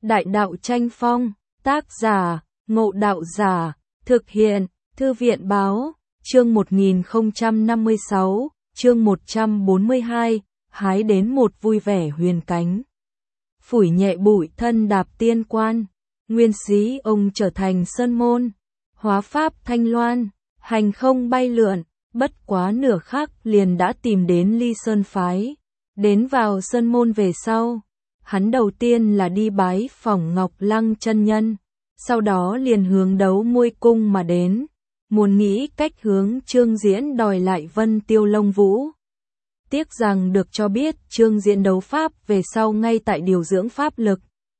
Đại đạo tranh phong, tác giả, Ngộ Đạo Giả, thực hiện, Thư viện báo, chương 1056, chương 142, hái đến một vui vẻ huyền cánh. Phủi nhẹ bụi thân đạp tiên quan, nguyên sĩ ông trở thành sơn môn, hóa pháp thanh loan, hành không bay lượn, bất quá nửa khắc liền đã tìm đến Ly Sơn phái. Đến vào sơn môn về sau, hắn đầu tiên là đi bái phỏng Ngọc Lăng chân nhân, sau đó liền hướng Đấu Môi cung mà đến, muốn nghĩ cách hướng Trương Diễn đòi lại Vân Tiêu Long Vũ. Tiếc rằng được cho biết Trương Diễn đấu pháp về sau ngay tại điều dưỡng pháp lực.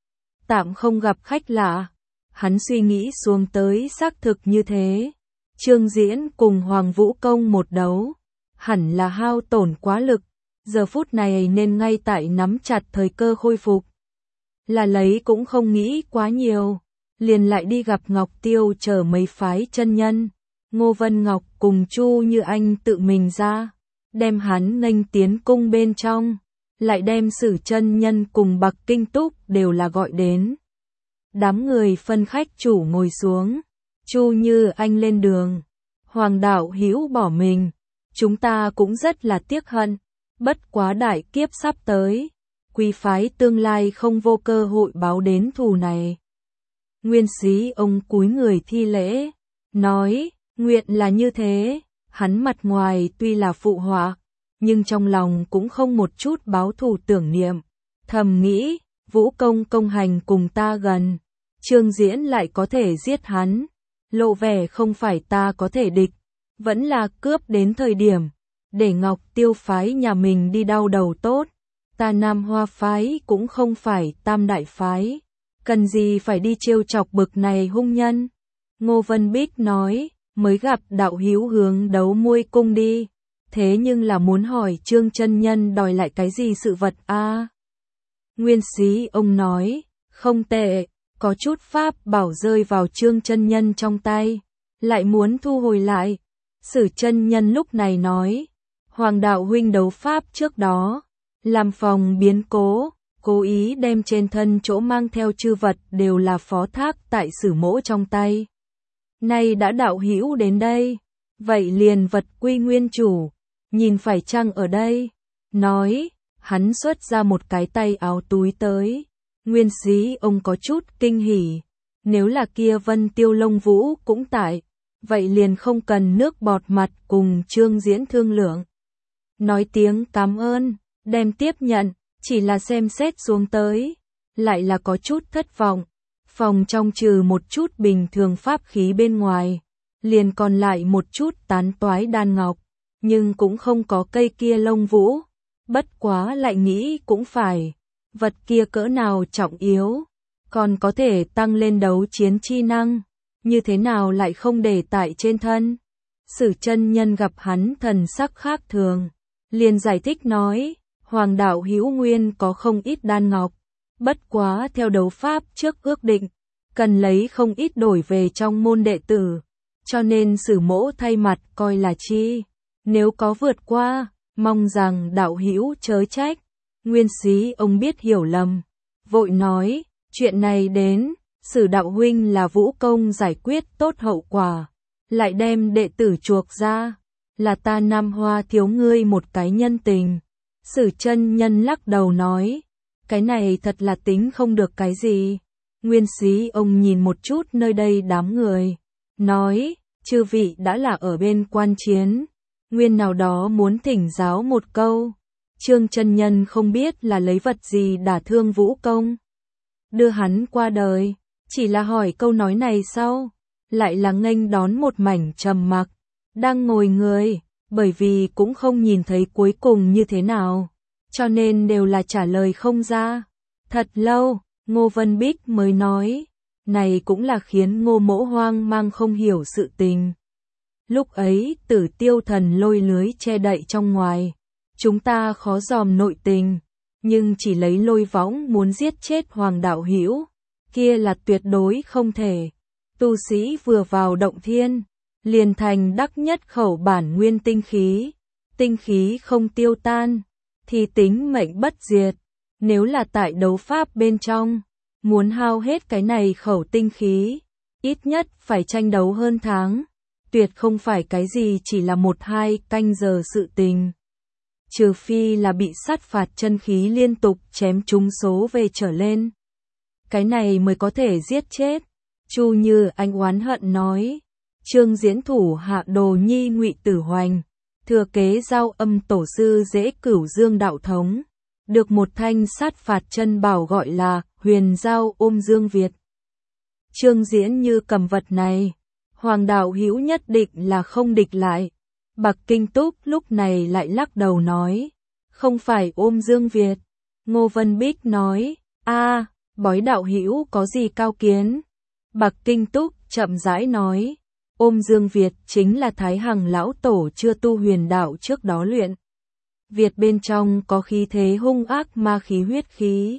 Tạm không gặp khách lạ, hắn suy nghĩ xuống tới xác thực như thế. Trương Diễn cùng Hoàng Vũ Công một đấu, hẳn là hao tổn quá lực, giờ phút này nên ngay tại nắm chặt thời cơ khôi phục. Là lấy cũng không nghĩ quá nhiều, liền lại đi gặp Ngọc Tiêu chờ mấy phái chân nhân, Ngô Vân Ngọc cùng Chu Như Anh tự mình ra, đem hắn nghênh tiến cung bên trong, lại đem Sử chân nhân cùng Bạc Kinh Túc đều là gọi đến. Đám người phân khách chủ ngồi xuống, Chu Như Anh lên đường, Hoàng đạo hữu bỏ mình, chúng ta cũng rất là tiếc hận, bất quá đại kiếp sắp tới, quý phái tương lai không vô cơ hội báo đến thù này. Nguyên sĩ ông cúi người thi lễ, nói, nguyện là như thế, hắn mặt ngoài tuy là phụ họa, nhưng trong lòng cũng không một chút báo thù tưởng niệm, thầm nghĩ, Vũ Công công hành cùng ta gần, Trương Diễn lại có thể giết hắn, lộ vẻ không phải ta có thể địch, vẫn là cướp đến thời điểm, để Ngọc Tiêu phái nhà mình đi đau đầu tốt, ta Nam Hoa phái cũng không phải tam đại phái, cần gì phải đi trêu chọc bực này hung nhân. Ngô Vân Bích nói, mới gặp đạo hữu hướng Đấu Môi cung đi, thế nhưng là muốn hỏi Trương chân nhân đòi lại cái gì sự vật a? Nguyên sĩ ông nói, không tệ, có chút pháp bảo rơi vào Trương chân nhân trong tay, lại muốn thu hồi lại. Sử chân nhân lúc này nói, Hoàng đạo huynh đấu pháp trước đó, làm phòng biến cố, cố ý đem trên thân chỗ mang theo chư vật đều là phó thác tại Sử mỗ trong tay. Nay đã đạo hữu đến đây, vậy liền vật quy nguyên chủ, nhìn phải chăng ở đây, nói, hắn xuất ra một cái tay áo túi tới, nguyên sĩ ông có chút kinh hỉ, nếu là kia Vân Tiêu Long Vũ cũng tại, vậy liền không cần nước bọt mặt cùng Trương Diễn thương lượng. Nói tiếng cảm ơn, đem tiếp nhận, chỉ là xem xét xuống tới, lại là có chút thất vọng. Phòng trong trừ một chút bình thường pháp khí bên ngoài, liền còn lại một chút tán toái đan ngọc, nhưng cũng không có cây kia Long Vũ. Bất quá lại nghĩ cũng phải, vật kia cỡ nào trọng yếu, còn có thể tăng lên đấu chiến chi năng, như thế nào lại không để tại trên thân. Sử chân nhân gặp hắn thần sắc khác thường, liền giải thích nói, Hoàng đạo hữu nguyên có không ít đan ngọc, bất quá theo đấu pháp trước ước định, cần lấy không ít đổi về trong môn đệ tử, cho nên Sử mỗ thay mặt coi là chi, nếu có vượt qua, mong rằng đạo hữu chớ trách. Nguyên sĩ ông biết hiểu lầm, vội nói, chuyện này đến, Sử đạo huynh là Vũ Công giải quyết tốt hậu quả, lại đem đệ tử chuộc ra, là ta Nam Hoa thiếu ngươi một cái nhân tình. Sử chân nhân lắc đầu nói, cái này thật là tính không được cái gì. Nguyên sĩ ông nhìn một chút nơi đây đám người, nói, chư vị đã là ở bên quan chiến, nguyên nào đó muốn thỉnh giáo một câu. Trương chân nhân không biết là lấy vật gì đả thương Vũ Công, đưa hắn qua đời, chỉ là hỏi câu nói này sau, lại là nghênh đón một mảnh trầm mặc, đang ngồi người, bởi vì cũng không nhìn thấy cuối cùng như thế nào, cho nên đều là trả lời không ra. Thật lâu, Ngô Vân Bích mới nói, này cũng là khiến Ngô mỗ hoang mang không hiểu sự tình. Lúc ấy Tử Tiêu thần lôi lưới che đậy trong ngoài, chúng ta khó dòm nội tình, nhưng chỉ lấy lôi võng muốn giết chết Hoàng đạo hữu, kia là tuyệt đối không thể. Tu sĩ vừa vào động thiên, liền thành đắc nhất khẩu bản nguyên tinh khí không tiêu tan, thì tính mệnh bất diệt. Nếu là tại đấu pháp bên trong, Muốn hao hết cái này khẩu tinh khí, ít nhất phải tranh đấu hơn tháng, tuyệt không phải cái gì chỉ là 1-2 canh giờ sự tình. Trừ phi là bị sát phạt chân khí liên tục chém trúng số về trở lên. Cái này mới có thể giết chết. Chu Như Anh oán hận nói. Trương Diễn thủ hạ Đồ Nhi Ngụy Tử Hoành, thừa kế giao âm tổ sư Dễ Cửu Dương đạo thống, được một thanh sát phạt chân bảo gọi là Huyền Giao Ôm Dương Việt. Trương Diễn như cầm vật này, Hoàng đạo hữu nhất định là không địch lại. Bạc Kinh Túc lúc này lại lắc đầu nói, không phải Ôm Dương Việt. Ngô Vân Bích nói, bói đạo hữu có gì cao kiến. Bạc Kinh Túc chậm rãi nói, Ôm Dương Việt chính là Thái Hằng lão tổ chưa tu huyền đạo trước đó luyện. Việt bên trong có khí thế hung ác ma khí huyết khí.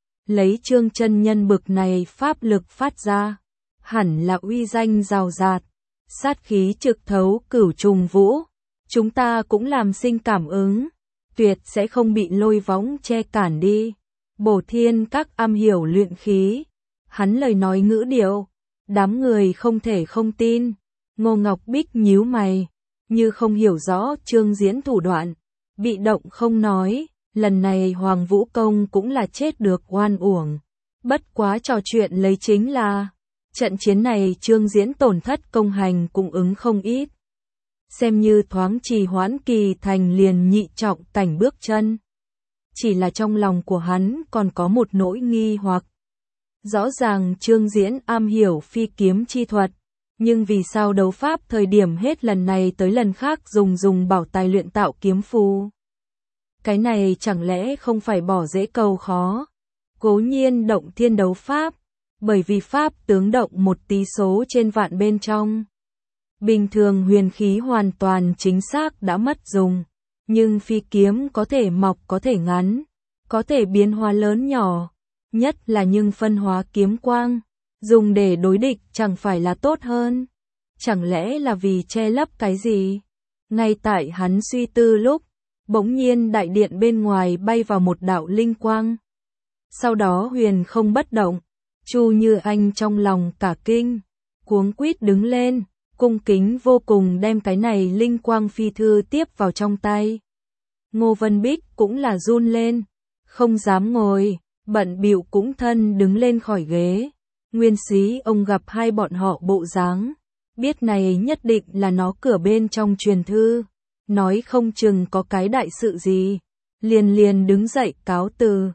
Lấy Trương chân nhân bực này pháp lực phát ra, hẳn là uy danh rào rạt, sát khí trực thấu cửu trùng vũ. Chúng ta cũng làm sinh cảm ứng, tuyệt sẽ không bị lôi võng che cản đi. Bổ Thiên các am hiểu luyện khí, hắn lời nói ngữ điệu, đám người không thể không tin. Ngô Ngọc Bích nhíu mày, như không hiểu rõ Trương Diễn thủ đoạn, bị động không nói, lần này Hoàng Vũ Công cũng là chết được oan uổng. Bất quá trò chuyện lấy chính là, trận chiến này Trương Diễn tổn thất công hành cũng ứng không ít. Xem như thoáng trì hoãn Kỳ Thành liền nhị trọng cảnh bước chân. Chỉ là trong lòng của hắn còn có một nỗi nghi hoặc. Rõ ràng Trương Diễn am hiểu phi kiếm chi thuật, nhưng vì sao đấu pháp thời điểm hết lần này tới lần khác dùng bảo tài luyện tạo kiếm phù? Cái này chẳng lẽ không phải bỏ dễ cầu khó? Cố nhiên động thiên đấu pháp, bởi vì pháp tướng động một tí số trên vạn bên trong. Bình thường huyền khí hoàn toàn chính xác đã mất dùng, nhưng phi kiếm có thể mọc có thể ngắn, có thể biến hóa lớn nhỏ, nhất là nhưng phân hóa kiếm quang, dùng để đối địch chẳng phải là tốt hơn. Chẳng lẽ là vì che lấp cái gì? Ngay tại hắn suy tư lúc, bỗng nhiên đại điện bên ngoài bay vào một đạo linh quang. Sau đó huyền không bất động, Chu Như Anh trong lòng cả kinh, cuống quýt đứng lên, cung kính vô cùng đem cái này linh quang phi thư tiếp vào trong tay. Ngô Vân Bích cũng là run lên, không dám ngồi, bận bịu cũng thân đứng lên khỏi ghế. Nguyên Sĩ ông gặp hai bọn họ bộ dáng, biết này nhất định là nó cửa bên trong truyền thư, nói không chừng có cái đại sự gì, liền đứng dậy cáo từ.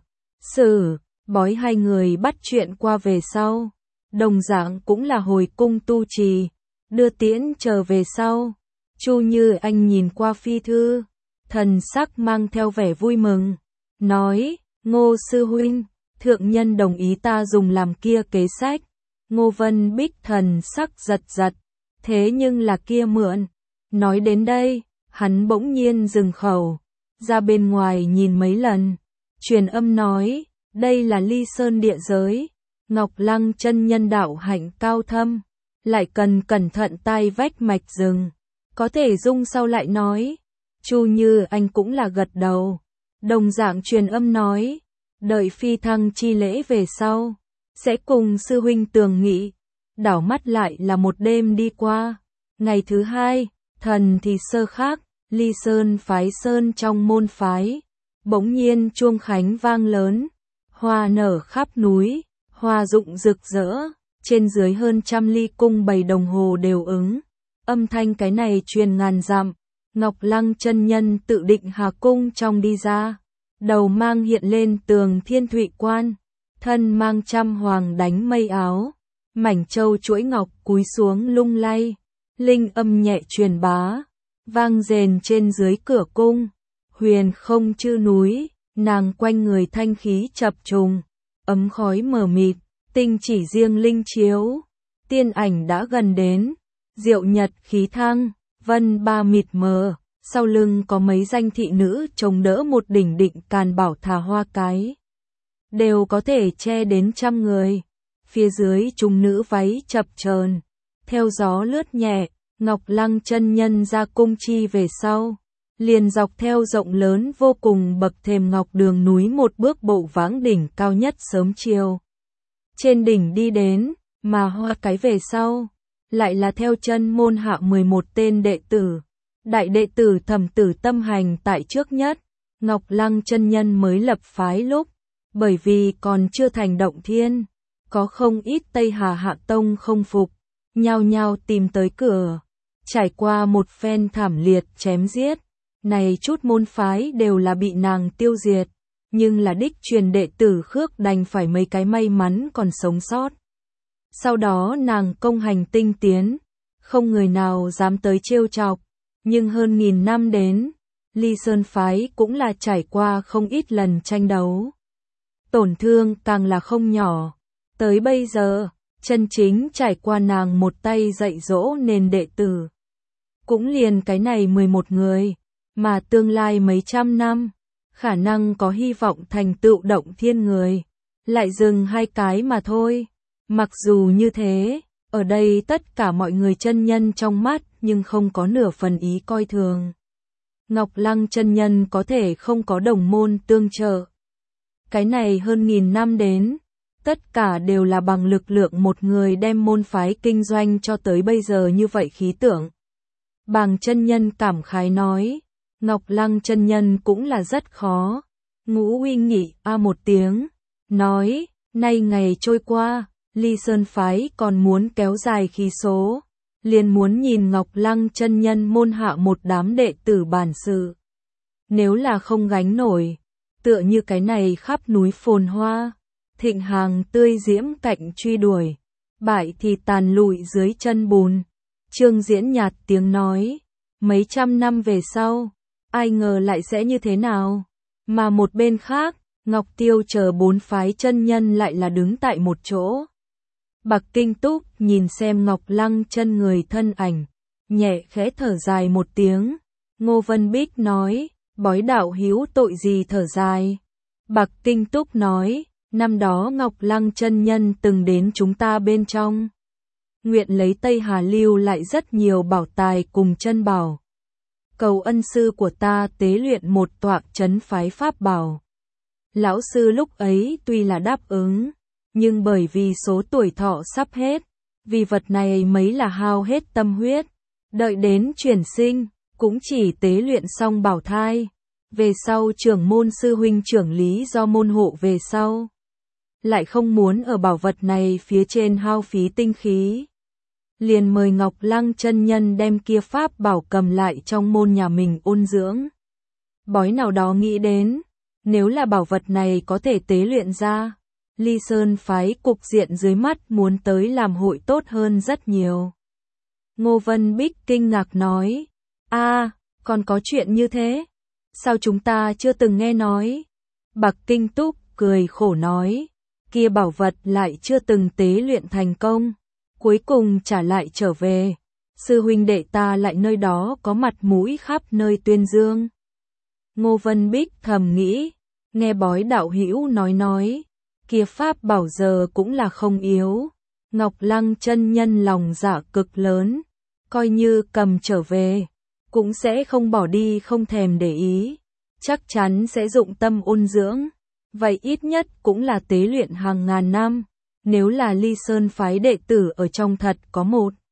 Bói hai người bắt chuyện qua về sau, đồng dạng cũng là hồi cung tu trì, đưa tiễn trở về sau. Chu Như Anh nhìn qua phi thư, thần sắc mang theo vẻ vui mừng, nói, Ngô sư huynh, thượng nhân đồng ý ta dùng làm kia kế sách. Ngô Vân Bích thần sắc giật, thế nhưng là kia mượn. Nói đến đây, hắn bỗng nhiên dừng khẩu, ra bên ngoài nhìn mấy lần, truyền âm nói, đây là Ly Sơn địa giới, Ngọc Lăng chân nhân đạo hạnh cao thâm, lại cần cẩn thận tai vách mạch rừng, có thể dung sau lại nói. Chu Như Anh cũng là gật đầu, đồng dạng truyền âm nói, đợi phi thăng chi lễ về sau, sẽ cùng sư huynh tường nghị. Đảo mắt lại là một đêm đi qua, ngày thứ hai, thần thì sơ khác, Ly Sơn phái sơn trong môn phái, bỗng nhiên chuông khánh vang lớn, hoa nở khắp núi, hoa rụng rực rỡ, trên dưới hơn 100 ly cung bày đồng hồ đều ứng. Âm thanh cái này truyền ngàn dặm, Ngọc Lăng chân nhân tự định Hà cung trong đi ra, đầu mang hiện lên tường Thiên Thụy quan, thân mang trăm hoàng đánh mây áo, mảnh châu chuỗi ngọc cúi xuống lung lay, linh âm nhẹ truyền bá, vang rền trên dưới cửa cung, huyền không chư núi, nàng quanh người thanh khí chập trùng, ấm khói mờ mịt, tinh chỉ riêng linh chiếu, tiên ảnh đã gần đến, diệu nhật khí thăng, vân ba mịt mờ, sau lưng có mấy danh thị nữ chống đỡ một đỉnh định càn bảo thà hoa cái, đều có thể che đến 100 người. Phía dưới chúng nữ váy chập chờn, theo gió lướt nhẹ, Ngọc Lăng chân nhân ra cung chi về sau, liền dọc theo rộng lớn vô cùng bậc thềm ngọc đường núi một bước bộ vãng đỉnh cao nhất sớm chiều. trên đỉnh đi đến, mà hoa cái về sau, lại là theo chân môn hạ 11 tên đệ tử. Đại đệ tử Thẩm Tử Tâm hành tại trước nhất, Ngọc Lăng chân nhân mới lập phái lúc, bởi vì còn chưa thành động thiên, có không ít Tây Hà hạ tông không phục, nhao nhao tìm tới cửa. Trải qua một phen thảm liệt chém giết, này chút môn phái đều là bị nàng tiêu diệt, nhưng là đích truyền đệ tử Khước đành phải mấy cái may mắn còn sống sót. Sau đó nàng công hành tinh tiến, không người nào dám tới trêu chọc, nhưng hơn 1000 năm đến, Ly Sơn phái cũng là trải qua không ít lần tranh đấu. Tổn thương càng là không nhỏ, tới bây giờ, chân chính trải qua nàng một tay dạy dỗ nên đệ tử. Cũng liền cái này 11 người, mà tương lai mấy trăm năm, khả năng có hy vọng thành tựu động thiên người, lại dừng 2 cái mà thôi. Mặc dù như thế, ở đây tất cả mọi người chân nhân trong mắt nhưng không có nửa phần ý coi thường. Ngọc Lăng chân nhân có thể không có đồng môn tương trợ. Cái này hơn 1000 năm đến, tất cả đều là bằng lực lượng một người đem môn phái kinh doanh cho tới bây giờ như vậy khí tượng. Bàng chân nhân cảm khái nói, Ngọc Lăng chân nhân cũng là rất khó. Ngũ Uy nghỉ một tiếng, nói, nay ngày trôi qua, Ly Sơn phái còn muốn kéo dài khí số, liền muốn nhìn Ngọc Lăng chân nhân môn hạ một đám đệ tử bản sự. Nếu là không gánh nổi, tựa như cái này khắp núi phồn hoa, thịnh hàng tươi diễm cạnh truy đuổi, bại thì tàn lụi dưới chân bùn. Trương Diễn nhạt tiếng nói, mấy trăm năm về sau, ai ngờ lại sẽ như thế nào? Mà một bên khác, Ngọc Tiêu chờ 4 phái chân nhân lại là đứng tại một chỗ. Bạc Kinh Túc nhìn xem Ngọc Lăng chân người thân ảnh, nhẹ khẽ thở dài một tiếng. Ngô Vân Bích nói, bói đạo hữu tội gì thở dài? Bạc Kinh Túc nói, năm đó Ngọc Lăng chân nhân từng đến chúng ta bên trong. Nguyện lấy Tây Hà lưu lại rất nhiều bảo tài cùng chân bảo. Cầu ân sư của ta tế luyện một tọa trấn phái pháp bảo. Lão sư lúc ấy tuy là đáp ứng, nhưng bởi vì số tuổi thọ sắp hết, vì vật này mấy là hao hết tâm huyết, đợi đến chuyển sinh, cũng chỉ tế luyện xong bảo thai. Về sau trưởng môn sư huynh trưởng lý do môn hộ về sau, lại không muốn ở bảo vật này phía trên hao phí tinh khí. Liền mời Ngọc Lăng chân nhân đem kia pháp bảo cầm lại trong môn nhà mình ôn dưỡng. Bói nào đó nghĩ đến, nếu là bảo vật này có thể tế luyện ra, Ly Sơn phái cục diện dưới mắt muốn tới làm hội tốt hơn rất nhiều. Ngô Vân Bích kinh ngạc nói, còn có chuyện như thế? Sao chúng ta chưa từng nghe nói? Bạc Kinh Túc cười khổ nói, kia bảo vật lại chưa từng tế luyện thành công, cuối cùng trả lại trở về. Sư huynh đệ ta lại nơi đó có mặt mũi khắp nơi tuyên dương. Ngô Vân Bích thầm nghĩ, nghe bói đạo hữu nói, kia pháp bảo giờ cũng là không yếu. Ngọc Lăng chân nhân lòng dạ cực lớn, coi như cầm trở về, cũng sẽ không bỏ đi không thèm để ý, chắc chắn sẽ dụng tâm ôn dưỡng, vậy ít nhất cũng là tế luyện hàng ngàn năm. Nếu là Ly Sơn phái đệ tử ở trong thật có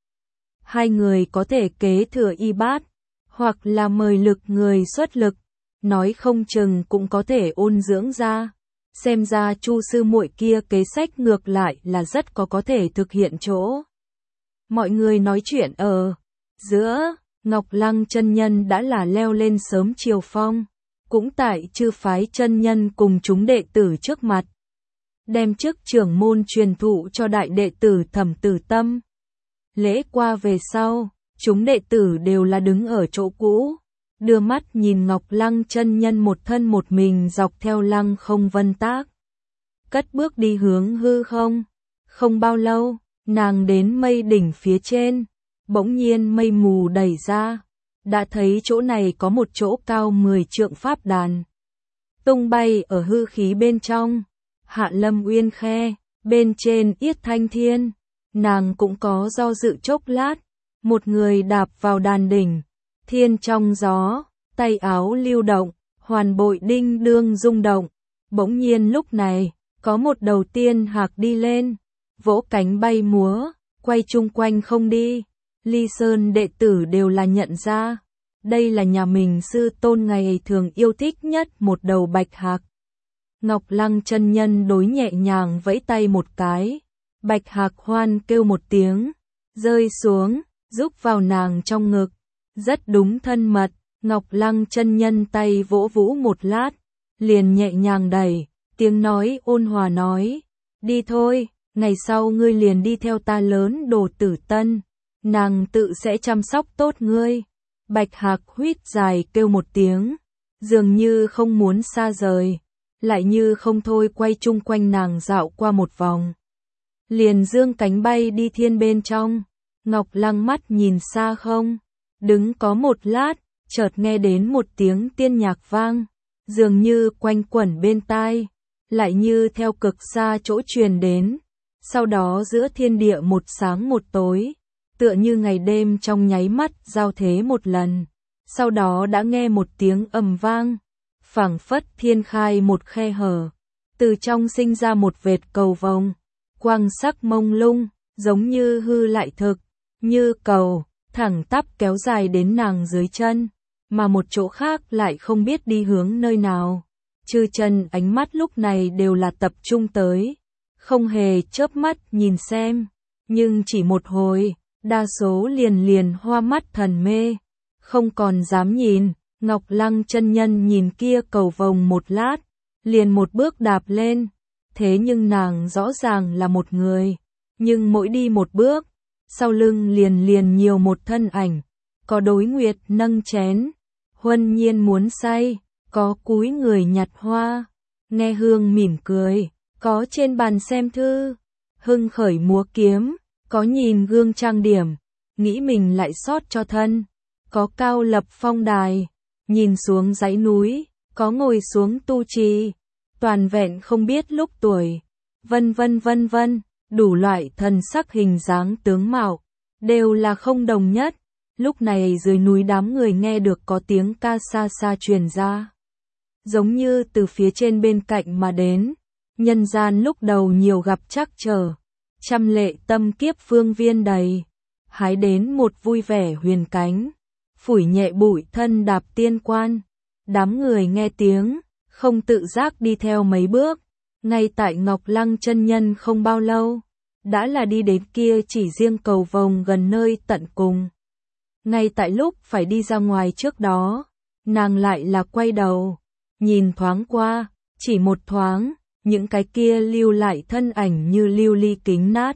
1-2 người có thể kế thừa y bát, hoặc là mời lực người xuất lực, nói không chừng cũng có thể ôn dưỡng ra. Xem ra Chu sư muội kia kế sách ngược lại là rất có thể thực hiện chỗ. Mọi người nói chuyện ở giữa, Ngọc Lăng chân nhân đã là leo lên sớm chiều phong, cũng tại chư phái chân nhân cùng chúng đệ tử trước mặt, đem chức trưởng môn truyền thụ cho đại đệ tử Thẩm Tử Tâm. Lễ qua về sau, chúng đệ tử đều là đứng ở chỗ cũ, đưa mắt nhìn Ngọc Lăng chân nhân một thân một mình dọc theo lăng không vân tác, cất bước đi hướng hư không. Không bao lâu, nàng đến mây đỉnh phía trên, bỗng nhiên mây mù đẩy ra, đã thấy chỗ này có một chỗ cao 10 trượng pháp đàn, tung bay ở hư khí bên trong. Hạ Lâm Uyên khe, bên trên Yết Thanh Thiên, nàng cũng có do dự chốc lát, một người đạp vào đàn đỉnh, thiên trong gió, tay áo lưu động, hoàn bội đinh đương rung động. Bỗng nhiên lúc này, có một đầu tiên hạc đi lên, vỗ cánh bay múa, quay chung quanh không đi. Ly Sơn đệ tử đều là nhận ra, đây là nhà mình sư tôn ngày thường yêu thích nhất một đầu bạch hạc. Ngọc Lăng chân nhân đối nhẹ nhàng vẫy tay một cái, bạch hạc hoan kêu một tiếng, rơi xuống, rúc vào nàng trong ngực, rất đúng thân mật. Ngọc Lăng chân nhân tay vỗ vũ một lát, liền nhẹ nhàng đẩy, tiếng nói ôn hòa nói, đi thôi, ngày sau ngươi liền đi theo ta lớn Đồ Tử Tân, nàng tự sẽ chăm sóc tốt ngươi. Bạch hạc huýt dài kêu một tiếng, dường như không muốn xa rời, lại như không thôi quay chung quanh nàng dạo qua một vòng. Liền dương cánh bay đi thiên bên trong, Ngọc Lăng mắt nhìn xa không, đứng có một lát, chợt nghe đến một tiếng tiên nhạc vang, dường như quanh quẩn bên tai, lại như theo cực xa chỗ truyền đến. Sau đó giữa thiên địa một sáng một tối, tựa như ngày đêm trong nháy mắt giao thế một lần. Sau đó đã nghe một tiếng ầm vang, phảng phất thiên khai một khe hở, từ trong sinh ra một vệt cầu vồng, quang sắc mông lung, giống như hư lại thực, như cầu, thẳng tắp kéo dài đến nàng dưới chân, mà một chỗ khác lại không biết đi hướng nơi nào. Chư chân ánh mắt lúc này đều là tập trung tới, không hề chớp mắt nhìn xem, nhưng chỉ một hồi, đa số liền hoa mắt thần mê, không còn dám nhìn. Ngọc Lăng chân nhân nhìn kia cầu vồng một lát, liền một bước đạp lên, thế nhưng nàng rõ ràng là một người, nhưng mỗi đi một bước, sau lưng liền nhiều một thân ảnh, có đối nguyệt nâng chén, huân nhiên muốn say, có cúi người nhặt hoa, nghe hương mỉm cười, có trên bàn xem thư, hưng khởi múa kiếm, có nhìn gương trang điểm, nghĩ mình lại sót cho thân, có cao lập phong đài, nhìn xuống dãy núi, có ngồi xuống tu trì, toàn vẹn không biết lúc tuổi, vân vân, đủ loại thần sắc hình dáng tướng mạo, đều là không đồng nhất. Lúc này dưới núi đám người nghe được có tiếng ca xa xa truyền ra, giống như từ phía trên bên cạnh mà đến. Nhân gian lúc đầu nhiều gặp trắc trở, trăm lệ tâm kiếp phương viên đầy, hái đến một vui vẻ huyền cánh, phủi nhẹ bụi thân đạp tiên quan. Đám người nghe tiếng, không tự giác đi theo mấy bước, ngay tại Ngọc Lăng chân nhân không bao lâu, đã là đi đến kia chỉ riêng cầu vồng gần nơi tận cùng. Ngay tại lúc phải đi ra ngoài trước đó, nàng lại là quay đầu, nhìn thoáng qua, chỉ một thoáng, những cái kia lưu lại thân ảnh như lưu ly kính nát.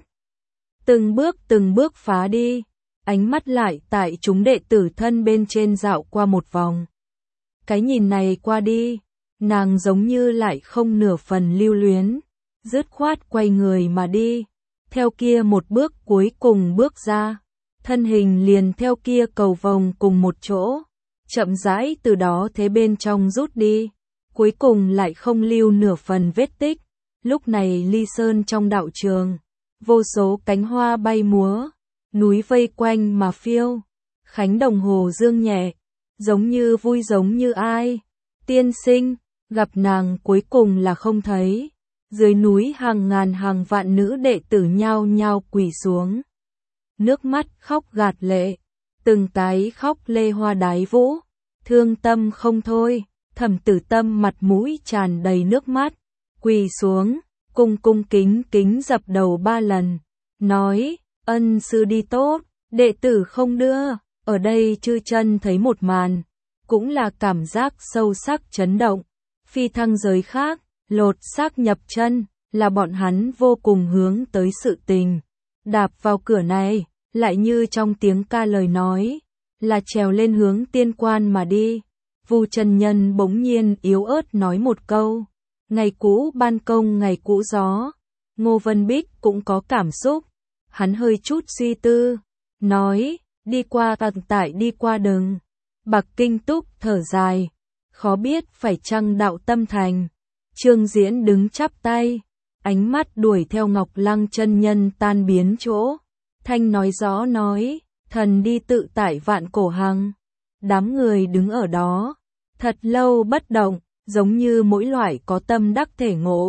Từng bước phá đi, ánh mắt lại tại chúng đệ tử thân bên trên dạo qua một vòng. Cái nhìn này qua đi, nàng giống như lại không nửa phần lưu luyến, dứt khoát quay người mà đi, theo kia một bước cuối cùng bước ra, thân hình liền theo kia cầu vồng cùng một chỗ, chậm rãi từ đó thế bên trong rút đi, cuối cùng lại không lưu nửa phần vết tích. Lúc này Ly Sơn trong đạo trường, vô số cánh hoa bay múa, núi vây quanh mà phiêu, khánh đồng hồ dương nhẹ, giống như vui giống như ai. Tiên sinh, gặp nàng cuối cùng là không thấy, dưới núi hàng ngàn hàng vạn nữ đệ tử nhao nhao quỳ xuống, nước mắt khóc gạt lệ, từng cái khóc lê hoa đái vũ, thương tâm không thôi. Thẩm Tử Tâm mặt mũi tràn đầy nước mắt, quỳ xuống, cung kính dập đầu 3 lần, nói, ân sư đi tốt, đệ tử không đưa. Ở đây chư chân thấy một màn, cũng là cảm giác sâu sắc chấn động. Phi thăng giới khác, lột xác nhập chân, là bọn hắn vô cùng hướng tới sự tình. Đạp vào cửa này, lại như trong tiếng ca lời nói, là trèo lên hướng tiên quan mà đi. Vu chân nhân bỗng nhiên yếu ớt nói một câu, ngày cũ ban công ngày cũ gió. Ngô Vân Bích cũng có cảm xúc, hắn hơi chút suy tư, nói, đi qua tận tại đi qua đừng. Bạc Kinh Túc thở dài, khó biết phải chăng đạo tâm thành. Trương Diễn đứng chắp tay, ánh mắt đuổi theo Ngọc Lăng chân nhân tan biến chỗ, thanh nói rõ nói, thần đi tự tại vạn cổ hằng. Đám người đứng ở đó, thật lâu bất động, giống như mỗi loại có tâm đắc thể ngộ.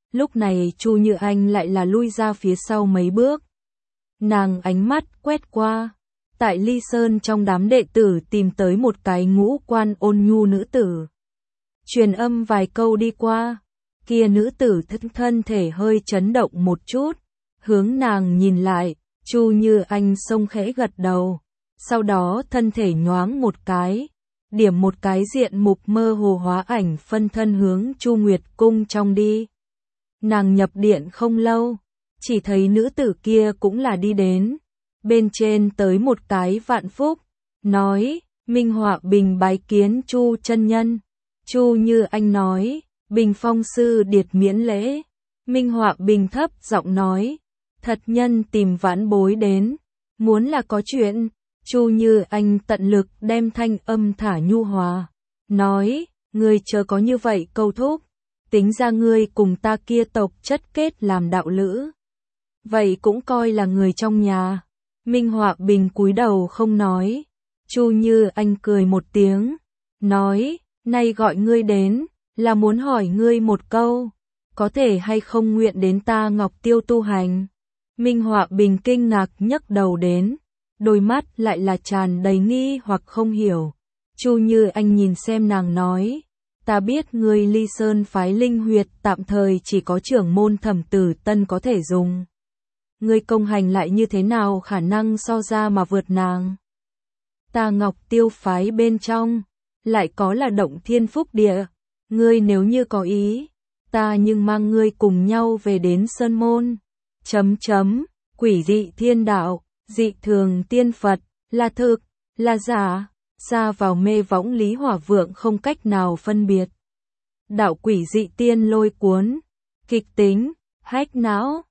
Lúc này Chu Như Anh lại là lui ra phía sau mấy bước. Nàng ánh mắt quét qua. Tại Ly Sơn trong đám đệ tử tìm tới một cái ngũ quan ôn nhu nữ tử. Truyền âm vài câu đi qua. Kia nữ tử thân thể hơi chấn động một chút. Hướng nàng nhìn lại, Chu Như Anh xông khẽ gật đầu. Sau đó thân thể nhoáng một cái. Điểm một cái diện mục mơ hồ hóa ảnh phân thân hướng Chu Nguyệt cung trong đi. Nàng nhập điện không lâu, chỉ thấy nữ tử kia cũng là đi đến. Bên trên tới một cái vạn phúc, nói, Minh Họa Bình bái kiến Chu chân nhân. Chu Như Anh nói, Bình phong sư điệt miễn lễ. Minh Họa Bình thấp giọng nói, thật nhân tìm vãn bối đến, muốn là có chuyện. Chu Như Anh tận lực đem thanh âm thả nhu hòa, nói, ngươi chớ có như vậy câu thúc, tính ra ngươi cùng ta kia tộc chất kết làm đạo lữ. Vậy cũng coi là người trong nhà. Minh Họa Bình cúi đầu không nói. Chu Như Anh cười một tiếng, nói, nay gọi ngươi đến, là muốn hỏi ngươi một câu, có thể hay không nguyện đến ta Ngọc Tiêu tu hành. Minh Họa Bình kinh ngạc nhấc đầu đến, đôi mắt lại là tràn đầy nghi hoặc không hiểu. Chu Như Anh nhìn xem nàng nói, ta biết ngươi Ly Sơn phái linh huyệt tạm thời chỉ có trưởng môn Thẩm Tử Tân có thể dùng. Ngươi công hành lại như thế nào khả năng so ra mà vượt nàng. Ta Ngọc Tiêu phái bên trong, lại có là động thiên phúc địa, ngươi nếu như có ý, ta nhưng mang ngươi cùng nhau về đến Sơn Môn. Quỷ dị thiên đạo, dị thường tiên Phật, là thực, là giả, ra vào mê võng Lý Hỏa Vượng không cách nào phân biệt. Đạo quỷ dị tiên lôi cuốn, kịch tính, hách não,